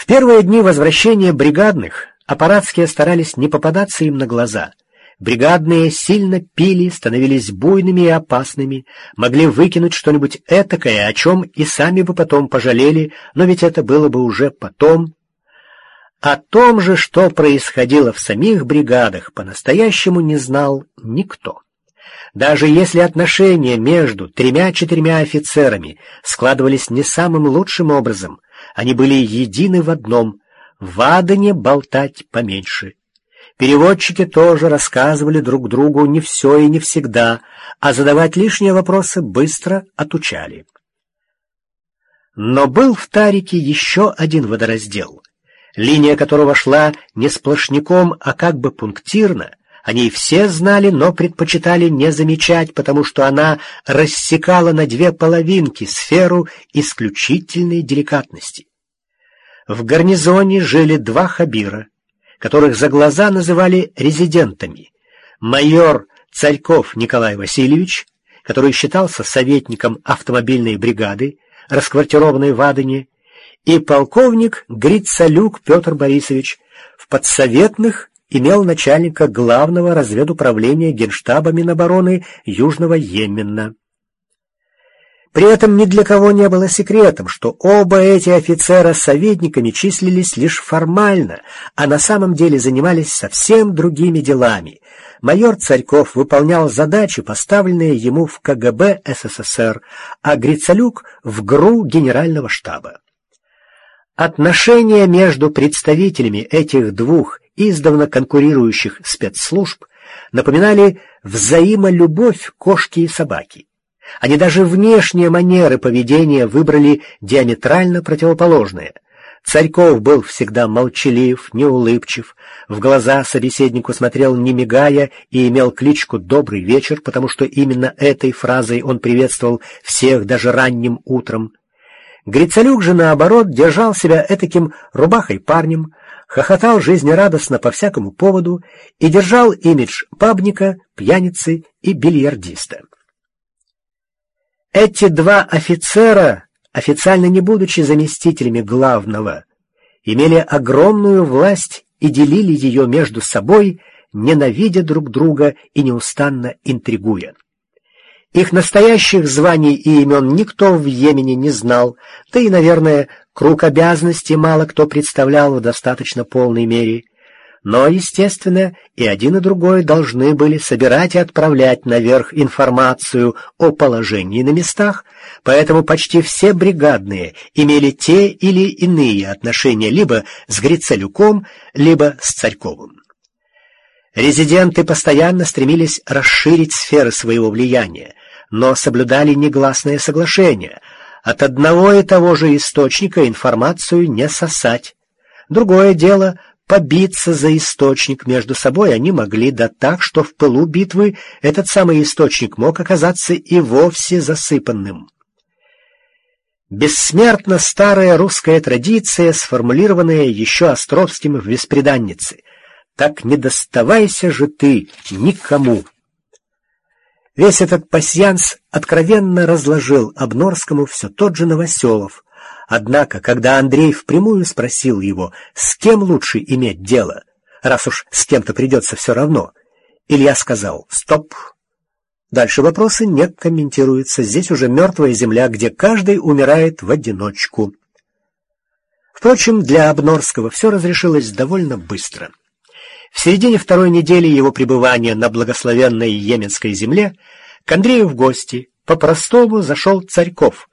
первые дни возвращения бригадных аппаратские старались не попадаться им на глаза. Бригадные сильно пили, становились буйными и опасными, могли выкинуть что-нибудь этакое, о чем и сами бы потом пожалели, но ведь это было бы уже потом. О том же, что происходило в самих бригадах, по-настоящему не знал никто. Даже если отношения между 3-4 офицерами складывались не самым лучшим образом, они были едины в одном — в Адане болтать поменьше. Переводчики тоже рассказывали друг другу не все и не всегда, а задавать лишние вопросы быстро отучали. Но был в Тарике еще один водораздел, линия которого шла не сплошняком, а как бы пунктирно. О ней все знали, но предпочитали не замечать, потому что она рассекала на две половинки сферу исключительной деликатности. В гарнизоне жили два хабира, которых за глаза называли резидентами: майор Царьков Николай Васильевич, который считался советником автомобильной бригады, расквартированной в Адане, и полковник Грицалюк Петр Борисович, в подсоветных имел начальника главного разведуправления Генштаба Минобороны Южного Йемена. При этом ни для кого не было секретом, что оба эти офицера советниками числились лишь формально, а на самом деле занимались совсем другими делами. Майор Царьков выполнял задачи, поставленные ему в КГБ СССР, а Грицалюк — в ГРУ Генерального штаба. Отношения между представителями этих двух издавна конкурирующих спецслужб напоминали взаимолюбовь кошки и собаки. Они даже внешние манеры поведения выбрали диаметрально противоположные. Царьков был всегда молчалив, неулыбчив, в глаза собеседнику смотрел не мигая и имел кличку «Добрый вечер», потому что именно этой фразой он приветствовал всех даже ранним утром. Грицалюк же, наоборот, держал себя этаким рубахой парнем, хохотал жизнерадостно по всякому поводу и держал имидж бабника, пьяницы и бильярдиста. Эти два офицера, официально не будучи заместителями главного, имели огромную власть и делили ее между собой, ненавидя друг друга и неустанно интригуя. Их настоящих званий и имен никто в Йемене не знал, да и, наверное, круг обязанностей мало кто представлял в достаточно полной мере. Но, естественно, и один, и другой должны были собирать и отправлять наверх информацию о положении на местах, поэтому почти все бригадные имели те или иные отношения либо с Грицалюком, либо с Царьковым. Резиденты постоянно стремились расширить сферы своего влияния, но соблюдали негласное соглашение: от одного и того же источника информацию не сосать. Другое дело — побиться за источник между собой они могли, да так, что в пылу битвы этот самый источник мог оказаться и вовсе засыпанным. Бессмертна старая русская традиция, сформулированная еще Островским в «Бесприданнице»: «Так не доставайся же ты никому». Весь этот пасьянс откровенно разложил Обнорскому все тот же Новоселов. Однако, когда Андрей впрямую спросил его, с кем лучше иметь дело, раз уж с кем-то придется все равно, Илья сказал: «Стоп! Дальше вопросы не комментируются, здесь уже мертвая земля, где каждый умирает в одиночку». Впрочем, для Обнорского все разрешилось довольно быстро. В середине второй недели его пребывания на благословенной йеменской земле к Андрею в гости по-простому зашел Царьков,